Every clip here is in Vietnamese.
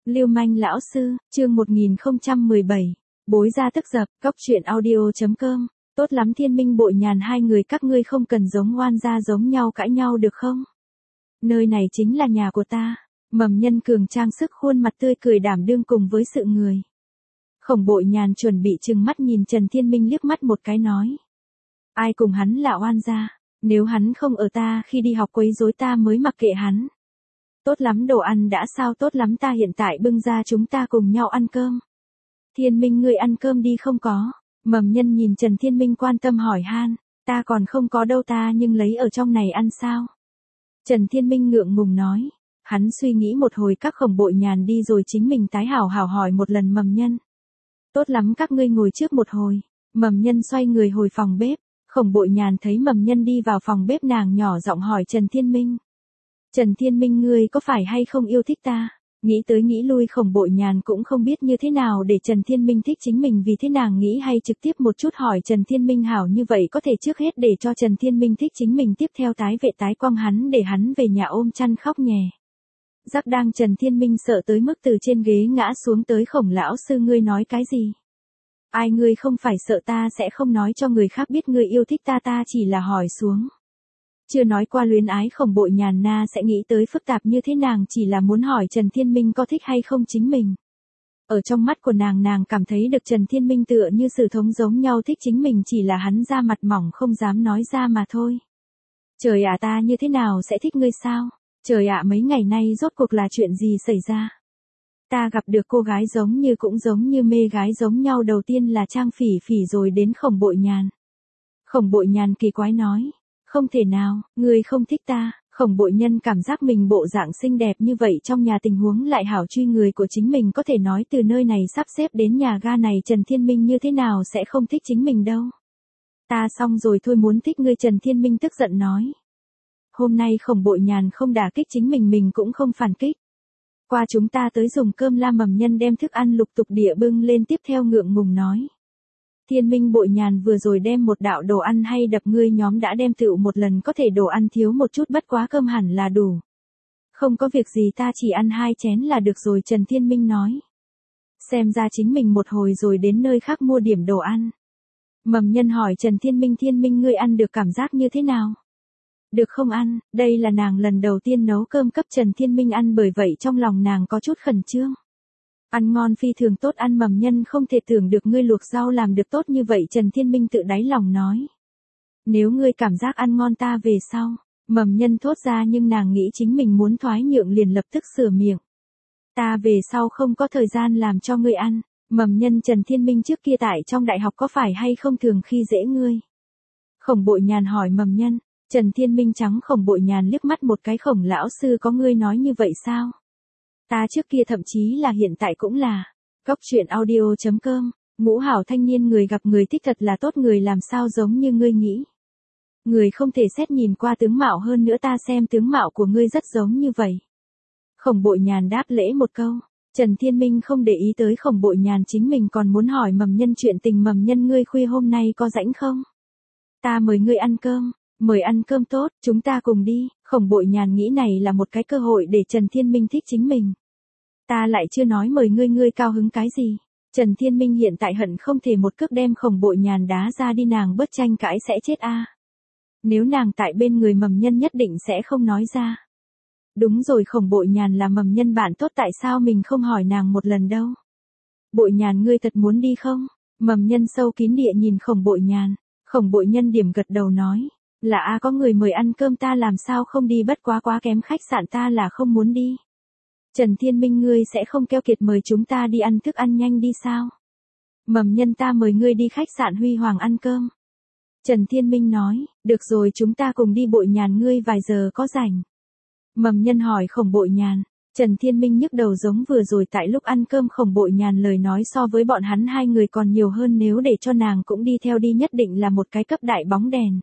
Lưu manh lão sư, chương 1017. Bối ra tức dập, cóc truyện audio.com. Tốt lắm Thiên Minh Bội Nhàn, hai người các ngươi không cần giống oan gia giống nhau cãi nhau được không? Nơi này chính là nhà của ta. Mầm Nhân Cường trang sức khuôn mặt tươi cười đảm đương cùng với sự người. Khổng Bội Nhàn chuẩn bị trừng mắt nhìn Trần Thiên Minh liếc mắt một cái nói. Ai cùng hắn là oan gia, nếu hắn không ở ta khi đi học quấy rối ta mới mặc kệ hắn. Tốt lắm, đồ ăn đã sao? Tốt lắm, ta hiện tại bưng ra, chúng ta cùng nhau ăn cơm. Thiên Minh, ngươi ăn cơm đi không có? Mầm Nhân nhìn Trần Thiên Minh quan tâm hỏi han. Ta còn không có đâu, ta nhưng lấy ở trong này ăn sao? Trần Thiên Minh ngượng ngùng nói. Hắn suy nghĩ một hồi, các Khổng Bội Nhàn đi rồi chính mình tái hảo hỏi một lần Mầm Nhân. Tốt lắm, các ngươi ngồi trước một hồi. Mầm Nhân xoay người hồi phòng bếp. Khổng Bội Nhàn thấy Mầm Nhân đi vào phòng bếp, nàng nhỏ giọng hỏi Trần Thiên Minh. Trần Thiên Minh, ngươi có phải hay không yêu thích ta? Nghĩ tới nghĩ lui, Khổng Bội Nhàn cũng không biết như thế nào để Trần Thiên Minh thích chính mình, vì thế nàng nghĩ hay trực tiếp một chút hỏi Trần Thiên Minh hảo như vậy có thể trước hết để cho Trần Thiên Minh thích chính mình, tiếp theo tái vệ tái quăng hắn để hắn về nhà ôm chăn khóc nhè. Giác đang Trần Thiên Minh sợ tới mức từ trên ghế ngã xuống tới. Khổng lão sư, ngươi nói cái gì? Ai, ngươi không phải sợ ta sẽ không nói cho người khác biết ngươi yêu thích ta, ta chỉ là hỏi xuống. Chưa nói qua luyến ái, Khổng Bội Nhàn na sẽ nghĩ tới phức tạp như thế, nàng chỉ là muốn hỏi Trần Thiên Minh có thích hay không chính mình. Ở trong mắt của nàng cảm thấy được Trần Thiên Minh tựa như sự thống giống nhau thích chính mình, chỉ là hắn da mặt mỏng không dám nói ra mà thôi. Trời ạ, ta như thế nào sẽ thích ngươi sao? Trời ạ, mấy ngày nay rốt cuộc là chuyện gì xảy ra? Ta gặp được cô gái cũng giống như mê gái giống nhau, đầu tiên là Trang Phỉ Phỉ rồi đến Khổng Bội Nhàn. Khổng Bội Nhàn kỳ quái nói. Không thể nào, ngươi không thích ta. Khổng Bội Nhân cảm giác mình bộ dạng xinh đẹp như vậy trong nhà, tình huống lại hảo, truy người của chính mình, có thể nói từ nơi này sắp xếp đến nhà ga này, Trần Thiên Minh như thế nào sẽ không thích chính mình đâu. Ta xong rồi thôi, muốn thích ngươi. Trần Thiên Minh tức giận nói. Hôm nay Khổng Bội Nhàn không đả kích chính mình cũng không phản kích. Qua chúng ta tới dùng cơm. La Mầm Nhân đem thức ăn lục tục địa bưng lên, tiếp theo ngượng ngùng nói. Thiên Minh Bội Nhàn vừa rồi đem một đạo đồ ăn hay đập, ngươi nhóm đã đem tựu một lần, có thể đồ ăn thiếu một chút, bất quá cơm hẳn là đủ. Không có việc gì, ta chỉ ăn 2 chén là được rồi. Trần Thiên Minh nói. Xem ra chính mình một hồi rồi đến nơi khác mua điểm đồ ăn. Mầm Nhân hỏi Trần Thiên Minh, Thiên Minh ngươi ăn được cảm giác như thế nào? Được không ăn? Đây là nàng lần đầu tiên nấu cơm cấp Trần Thiên Minh ăn, bởi vậy trong lòng nàng có chút khẩn trương. Ăn ngon, phi thường tốt ăn. Mầm Nhân không thể tưởng được ngươi luộc rau làm được tốt như vậy. Trần Thiên Minh tự đáy lòng nói. Nếu ngươi cảm giác ăn ngon ta về sau. Mầm Nhân thốt ra, nhưng nàng nghĩ chính mình muốn thoái nhượng liền lập tức sửa miệng. Ta về sau không có thời gian làm cho ngươi ăn. Mầm Nhân, Trần Thiên Minh trước kia tại trong đại học có phải hay không thường khi dễ ngươi? Khổng Bội Nhàn hỏi Mầm Nhân. Trần Thiên Minh trắng Khổng Bội Nhàn liếc mắt một cái. Khổng lão sư, có ngươi nói như vậy sao? Ta trước kia thậm chí là hiện tại cũng là. Cóc truyện audio.com. Ngũ hảo thanh niên, người gặp người thích thật là tốt, người làm sao giống như ngươi nghĩ. Người không thể xét nhìn qua tướng mạo, hơn nữa ta xem tướng mạo của ngươi rất giống như vậy. Khổng Bội Nhàn đáp lễ một câu. Trần Thiên Minh không để ý tới Khổng Bội Nhàn, chính mình còn muốn hỏi Mầm Nhân chuyện tình. Mầm Nhân, ngươi khuya hôm nay có rảnh không? Ta mời ngươi ăn cơm. Mời ăn cơm, tốt, chúng ta cùng đi. Khổng Bội Nhàn nghĩ này là một cái cơ hội để Trần Thiên Minh thích chính mình. Ta lại chưa nói mời ngươi, ngươi cao hứng cái gì? Trần Thiên Minh hiện tại hận không thể một cước đem Khổng Bội Nhàn đá ra đi, nàng bớt tranh cãi sẽ chết a. Nếu nàng tại bên người Mầm Nhân nhất định sẽ không nói ra. Đúng rồi, Khổng Bội Nhàn là Mầm Nhân bạn tốt, tại sao mình không hỏi nàng một lần đâu? Bội Nhàn, ngươi thật muốn đi không? Mầm Nhân sâu kín địa nhìn Khổng Bội Nhàn. Khổng Bội Nhân điểm gật đầu nói. Là có người mời ăn cơm, ta làm sao không đi, bất quá quá kém khách sạn, ta là không muốn đi. Trần Thiên Minh, ngươi sẽ không keo kiệt mời chúng ta đi ăn thức ăn nhanh đi sao? Mầm Nhân, ta mời ngươi đi khách sạn Huy Hoàng ăn cơm. Trần Thiên Minh nói. Được rồi, chúng ta cùng đi. Bội Nhàn, ngươi vài giờ có rảnh? Mầm Nhân hỏi Khổng Bội Nhàn. Trần Thiên Minh nhức đầu giống vừa rồi tại lúc ăn cơm. Khổng Bội Nhàn lời nói so với bọn hắn hai người còn nhiều hơn, nếu để cho nàng cũng đi theo đi nhất định là một cái cấp đại bóng đèn.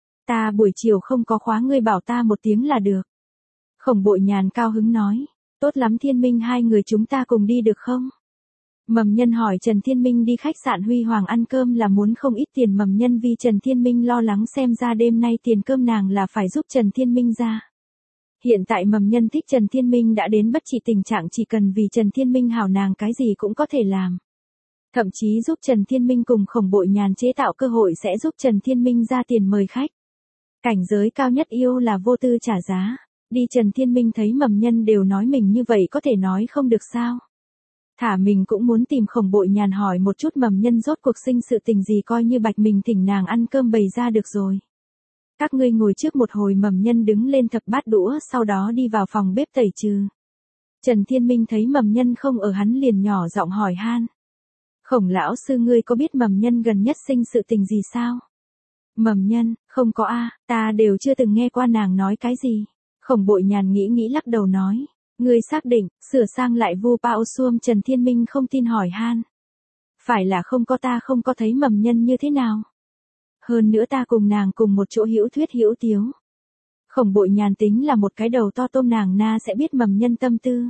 Ta buổi chiều không có khóa, ngươi bảo ta một tiếng là được. Khổng Bội Nhàn cao hứng nói. Tốt lắm Thiên Minh, hai người chúng ta cùng đi được không? Mầm Nhân hỏi Trần Thiên Minh đi khách sạn Huy Hoàng ăn cơm là muốn không ít tiền. Mầm Nhân vì Trần Thiên Minh lo lắng, xem ra đêm nay tiền cơm nàng là phải giúp Trần Thiên Minh ra. Hiện tại Mầm Nhân thích Trần Thiên Minh đã đến bất trị tình trạng chỉ cần vì Trần Thiên Minh hảo nàng cái gì cũng có thể làm. Thậm chí giúp Trần Thiên Minh cùng Khổng Bội Nhàn chế tạo cơ hội sẽ giúp Trần Thiên Minh ra tiền mời khách. Cảnh giới cao nhất yêu là vô tư trả giá. Đi Trần Thiên Minh thấy Mầm Nhân đều nói mình như vậy có thể nói không được sao. Thả mình cũng muốn tìm Khổng Bội Nhàn hỏi một chút Mầm Nhân rốt cuộc sinh sự tình gì coi như bạch mình thỉnh nàng ăn cơm bày ra được rồi. Các ngươi ngồi trước một hồi. Mầm Nhân đứng lên thập bát đũa sau đó đi vào phòng bếp tẩy trừ. Trần Thiên Minh thấy Mầm Nhân không ở hắn liền nhỏ giọng hỏi han. Khổng lão sư ngươi có biết Mầm Nhân gần nhất sinh sự tình gì sao? Mầm Nhân, không có a, ta đều chưa từng nghe qua nàng nói cái gì. Khổng Bội Nhàn nghĩ lắc đầu nói. Ngươi xác định, sửa sang lại vu bao xuông. Trần Thiên Minh không tin hỏi han. Phải là không có, ta không có thấy Mầm Nhân như thế nào. Hơn nữa ta cùng nàng cùng một chỗ hữu thuyết hữu tiếu. Khổng Bội Nhàn tính là một cái đầu to tôm nàng na sẽ biết Mầm Nhân tâm tư.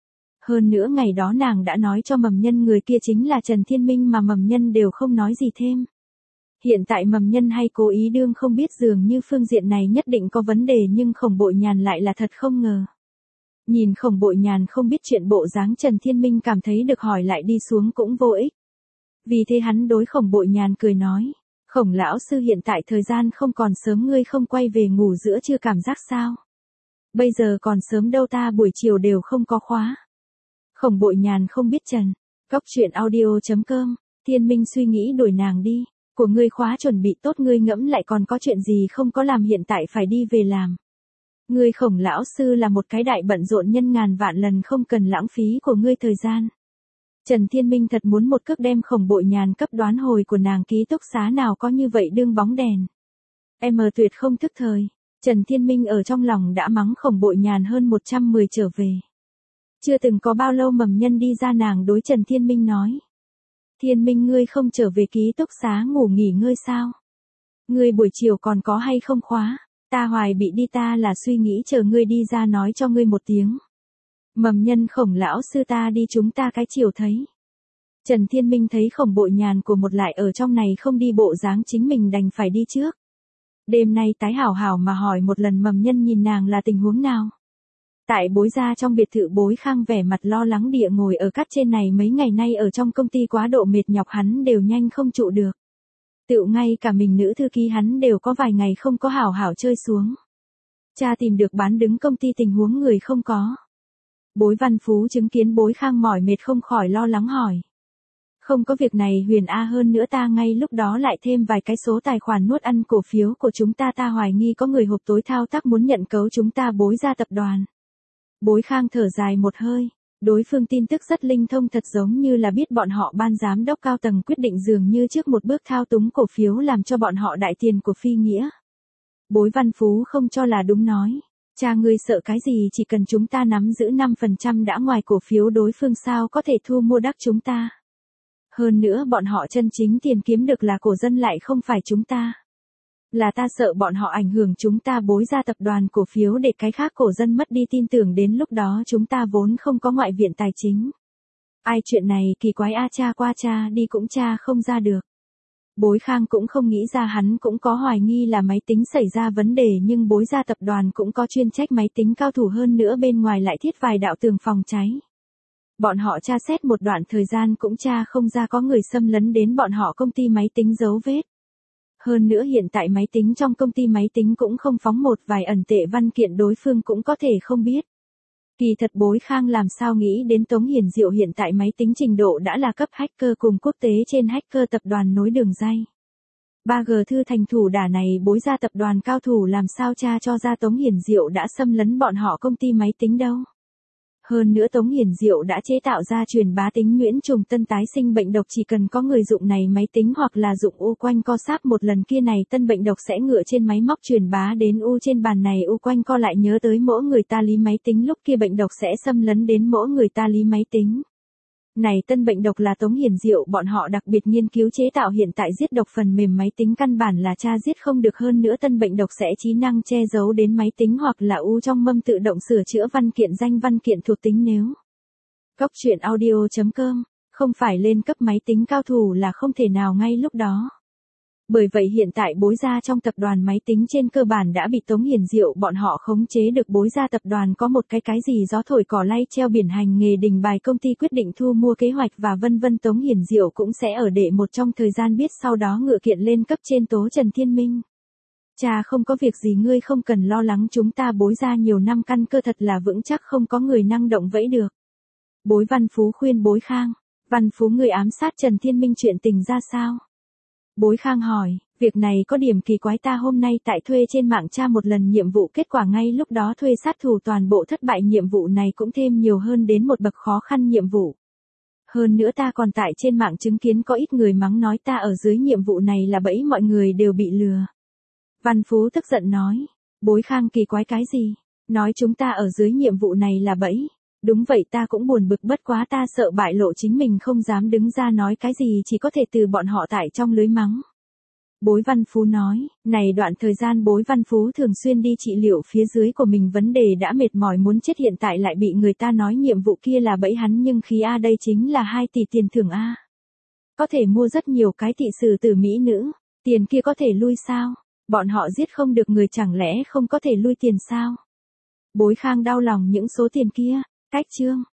Hơn nữa ngày đó nàng đã nói cho Mầm Nhân người kia chính là Trần Thiên Minh mà Mầm Nhân đều không nói gì thêm. Hiện tại Mầm Nhân hay cố ý đương không biết dường như phương diện này nhất định có vấn đề nhưng Khổng Bội Nhàn lại là thật không ngờ. Nhìn Khổng Bội Nhàn không biết chuyện bộ dáng Trần Thiên Minh cảm thấy được hỏi lại đi xuống cũng vô ích. Vì thế hắn đối Khổng Bội Nhàn cười nói. Khổng lão sư hiện tại thời gian không còn sớm ngươi không quay về ngủ giữa chưa cảm giác sao? Bây giờ còn sớm đâu ta buổi chiều đều không có khóa. Khổng Bội Nhàn không biết Trần. Cóc truyện audio.com. Thiên Minh suy nghĩ đuổi nàng đi. Của ngươi khóa chuẩn bị tốt ngươi ngẫm lại còn có chuyện gì không có làm hiện tại phải đi về làm. Ngươi Khổng lão sư là một cái đại bận rộn nhân ngàn vạn lần không cần lãng phí của ngươi thời gian. Trần Thiên Minh thật muốn một cước đem Khổng Bội Nhàn cấp đoán hồi của nàng ký túc xá nào có như vậy đương bóng đèn. Em tuyệt không thức thời. Trần Thiên Minh ở trong lòng đã mắng Khổng Bội Nhàn hơn 110 trở về. Chưa từng có bao lâu Mầm Nhân đi ra nàng đối Trần Thiên Minh nói. Thiên Minh ngươi không trở về ký túc xá ngủ nghỉ ngơi sao? Ngươi buổi chiều còn có hay không khóa? Ta hoài bị đi ta là suy nghĩ chờ ngươi đi ra nói cho ngươi một tiếng. Mầm Nhân Khổng lão sư ta đi chúng ta cái chiều thấy. Trần Thiên Minh thấy Khổng Bội Nhàn của một lại ở trong này không đi bộ dáng chính mình đành phải đi trước. Đêm nay tái hảo hảo mà hỏi một lần Mầm Nhân nhìn nàng là tình huống nào. Tại Bối gia trong biệt thự Bối Khang vẻ mặt lo lắng địa ngồi ở cát trên này mấy ngày nay ở trong công ty quá độ mệt nhọc hắn đều nhanh không trụ được. Tựu ngay cả mình nữ thư ký hắn đều có vài ngày không có hảo hảo chơi xuống. Cha tìm được bán đứng công ty tình huống người không có. Bối Văn Phú chứng kiến Bối Khang mỏi mệt không khỏi lo lắng hỏi. Không có việc này Huyền A hơn nữa ta ngay lúc đó lại thêm vài cái số tài khoản nuốt ăn cổ phiếu của chúng ta hoài nghi có người hộp tối thao tác muốn nhận cấu chúng ta Bối gia tập đoàn. Bối Khang thở dài một hơi, đối phương tin tức rất linh thông thật giống như là biết bọn họ ban giám đốc cao tầng quyết định dường như trước một bước thao túng cổ phiếu làm cho bọn họ đại tiền của phi nghĩa. Bối Văn Phú không cho là đúng nói. Cha ngươi sợ cái gì chỉ cần chúng ta nắm giữ 5% đã ngoài cổ phiếu đối phương sao có thể thu mua đắc chúng ta. Hơn nữa bọn họ chân chính tiền kiếm được là cổ dân lại không phải chúng ta. Là ta sợ bọn họ ảnh hưởng chúng ta Bối gia tập đoàn cổ phiếu để cái khác cổ dân mất đi tin tưởng đến lúc đó chúng ta vốn không có ngoại viện tài chính. Ai chuyện này kỳ quái a cha qua cha đi cũng cha không ra được. Bối Khang cũng không nghĩ ra hắn cũng có hoài nghi là máy tính xảy ra vấn đề nhưng Bối gia tập đoàn cũng có chuyên trách máy tính cao thủ hơn nữa bên ngoài lại thiết vài đạo tường phòng cháy. Bọn họ tra xét một đoạn thời gian cũng tra không ra có người xâm lấn đến bọn họ công ty máy tính dấu vết. Hơn nữa hiện tại máy tính trong công ty máy tính cũng không phóng một vài ẩn tệ văn kiện đối phương cũng có thể không biết. Kỳ thật Bối Khang làm sao nghĩ đến Tống Hiển Diệu hiện tại máy tính trình độ đã là cấp hacker cùng quốc tế trên hacker tập đoàn nối đường dây. 3G thư thành thủ đả này Bối gia tập đoàn cao thủ làm sao tra cho ra Tống Hiển Diệu đã xâm lấn bọn họ công ty máy tính đâu. Hơn nữa Tống Hiển Diệu đã chế tạo ra truyền bá tính nhuyễn trùng tân tái sinh bệnh độc chỉ cần có người dụng này máy tính hoặc là dụng u quanh co sáp một lần kia này tân bệnh độc sẽ ngựa trên máy móc truyền bá đến u trên bàn này u quanh co lại nhớ tới mỗi người ta lý máy tính lúc kia bệnh độc sẽ xâm lấn đến mỗi người ta lý máy tính. Này tân bệnh độc là Tống Hiển Diệu bọn họ đặc biệt nghiên cứu chế tạo hiện tại giết độc phần mềm máy tính căn bản là tra giết không được hơn nữa tân bệnh độc sẽ trí năng che giấu đến máy tính hoặc là u trong mâm tự động sửa chữa văn kiện danh văn kiện thuộc tính nếu. Cóc truyện audio.com, không phải lên cấp máy tính cao thủ là không thể nào ngay lúc đó. Bởi vậy hiện tại Bối Gia trong tập đoàn máy tính trên cơ bản đã bị Tống Hiền Diệu bọn họ khống chế được. Bối Gia tập đoàn có một cái gì gió thổi cỏ lay treo biển hành nghề đình bài công ty quyết định thu mua kế hoạch và vân vân. Tống Hiền Diệu cũng sẽ ở đệ một trong thời gian biết sau đó ngựa kiện lên cấp trên tố Trần Thiên Minh. Cha không có việc gì ngươi không cần lo lắng, chúng ta Bối Gia nhiều năm căn cơ thật là vững chắc, không có người năng động vẫy được. Bối Văn Phú khuyên Bối Khang, Văn Phú người ám sát Trần Thiên Minh chuyện tình ra sao? Bối Khang hỏi, việc này có điểm kỳ quái, ta hôm nay tại thuê trên mạng tra một lần nhiệm vụ, kết quả ngay lúc đó thuê sát thủ toàn bộ thất bại, nhiệm vụ này cũng thêm nhiều hơn đến một bậc khó khăn nhiệm vụ. Hơn nữa ta còn tại trên mạng chứng kiến có ít người mắng nói ta ở dưới nhiệm vụ này là bẫy, mọi người đều bị lừa. Văn Phú tức giận nói, Bối Khang kỳ quái cái gì? Nói chúng ta ở dưới nhiệm vụ này là bẫy. Đúng vậy, ta cũng buồn bực, bất quá ta sợ bại lộ chính mình không dám đứng ra nói cái gì, chỉ có thể từ bọn họ tại trong lưới mắng. Bối Văn Phú nói, này đoạn thời gian Bối Văn Phú thường xuyên đi trị liệu phía dưới của mình, vấn đề đã mệt mỏi muốn chết, hiện tại lại bị người ta nói nhiệm vụ kia là bẫy hắn, nhưng khí A đây chính là 2 tỷ tiền thưởng A. Có thể mua rất nhiều cái thị sử tử mỹ nữ, tiền kia có thể lui sao? Bọn họ giết không được người chẳng lẽ không có thể lui tiền sao? Bối Khang đau lòng những số tiền kia, cách chương.